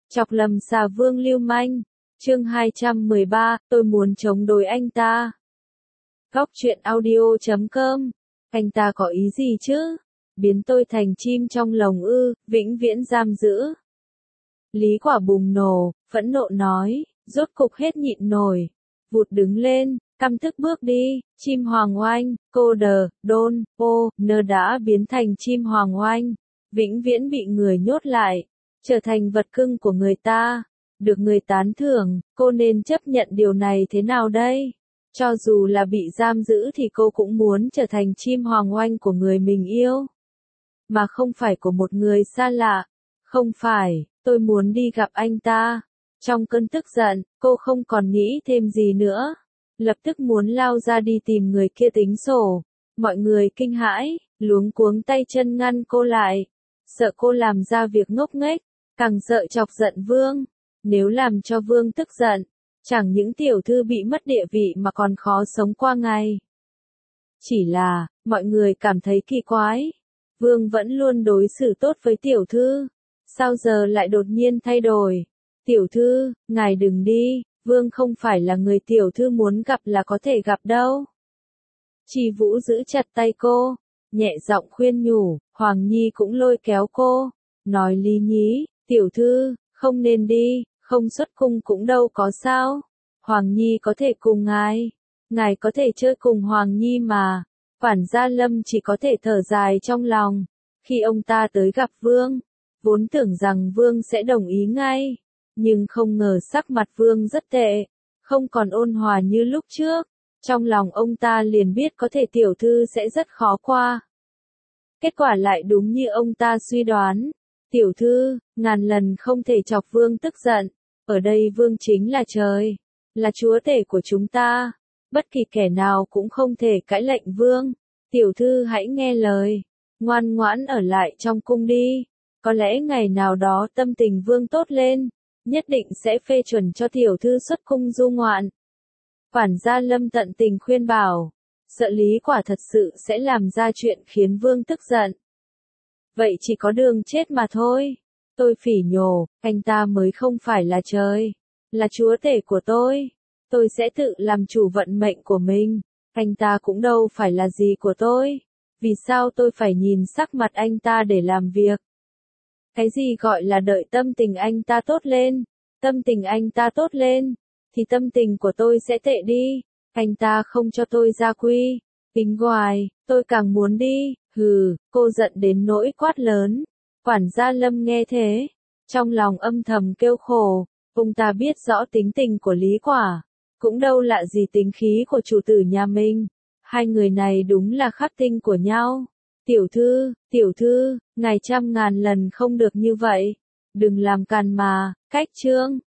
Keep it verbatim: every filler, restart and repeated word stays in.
Chọc lầm xà vương lưu manh. Chương hai trăm mười ba, tôi muốn chống đối anh ta. Góc truyện audio chấm com. Anh ta có ý gì chứ? Biến tôi thành chim trong lồng ư, vĩnh viễn giam giữ. Lý Quả bùng nổ, phẫn nộ nói, rốt cục hết nhịn nổi. Vụt đứng lên, căm tức bước đi, chim hoàng oanh, cô đờ, đôn, ô, nơ đã biến thành chim hoàng oanh. Vĩnh viễn bị người nhốt lại, trở thành vật cưng của người ta. Được người tán thưởng, cô nên chấp nhận điều này thế nào đây? Cho dù là bị giam giữ thì cô cũng muốn trở thành chim hoàng oanh của người mình yêu. Mà không phải của một người xa lạ. Không phải, tôi muốn đi gặp anh ta. Trong cơn tức giận, cô không còn nghĩ thêm gì nữa. Lập tức muốn lao ra đi tìm người kia tính sổ. Mọi người kinh hãi, luống cuống tay chân ngăn cô lại. Sợ cô làm ra việc ngốc nghếch, càng sợ chọc giận Vương. Nếu làm cho Vương tức giận, chẳng những tiểu thư bị mất địa vị mà còn khó sống qua ngày. Chỉ là, mọi người cảm thấy kỳ quái. Vương vẫn luôn đối xử tốt với tiểu thư. Sao giờ lại đột nhiên thay đổi? Tiểu thư, ngài đừng đi, Vương không phải là người tiểu thư muốn gặp là có thể gặp đâu. Chi Vũ giữ chặt tay cô, nhẹ giọng khuyên nhủ, Hoàng Nhi cũng lôi kéo cô, nói Lý Nhí, tiểu thư, không nên đi, không xuất cung cũng đâu có sao. Hoàng Nhi có thể cùng ngài, ngài có thể chơi cùng Hoàng Nhi mà. Quản gia Lâm chỉ có thể thở dài trong lòng, khi ông ta tới gặp Vương, vốn tưởng rằng Vương sẽ đồng ý ngay, nhưng không ngờ sắc mặt Vương rất tệ, không còn ôn hòa như lúc trước. Trong lòng ông ta liền biết có thể tiểu thư sẽ rất khó qua. Kết quả lại đúng như ông ta suy đoán. Tiểu thư, ngàn lần không thể chọc Vương tức giận. Ở đây Vương chính là trời, là chúa tể của chúng ta. Bất kỳ kẻ nào cũng không thể cãi lệnh Vương. Tiểu thư hãy nghe lời, ngoan ngoãn ở lại trong cung đi. Có lẽ ngày nào đó tâm tình Vương tốt lên, nhất định sẽ phê chuẩn cho tiểu thư xuất cung du ngoạn. Quản gia Lâm tận tình khuyên bảo, sợ Lý Quả thật sự sẽ làm ra chuyện khiến Vương tức giận. Vậy chỉ có đường chết mà thôi. Tôi phỉ nhổ, anh ta mới không phải là trời, là chúa tể của tôi. Tôi sẽ tự làm chủ vận mệnh của mình. Anh ta cũng đâu phải là gì của tôi. Vì sao tôi phải nhìn sắc mặt anh ta để làm việc? Cái gì gọi là đợi tâm tình anh ta tốt lên? Tâm tình anh ta tốt lên, thì tâm tình của tôi sẽ tệ đi. Anh ta không cho tôi ra quy. Kính hoài, tôi càng muốn đi. Hừ, cô giận đến nỗi quát lớn. Quản gia Lâm nghe thế, trong lòng âm thầm kêu khổ. Ông ta biết rõ tính tình của Lý Quả, cũng đâu lạ gì tính khí của chủ tử nhà mình. Hai người này đúng là khắc tinh của nhau. Tiểu thư, tiểu thư, ngài trăm ngàn lần không được như vậy. Đừng làm càn mà, cách trương.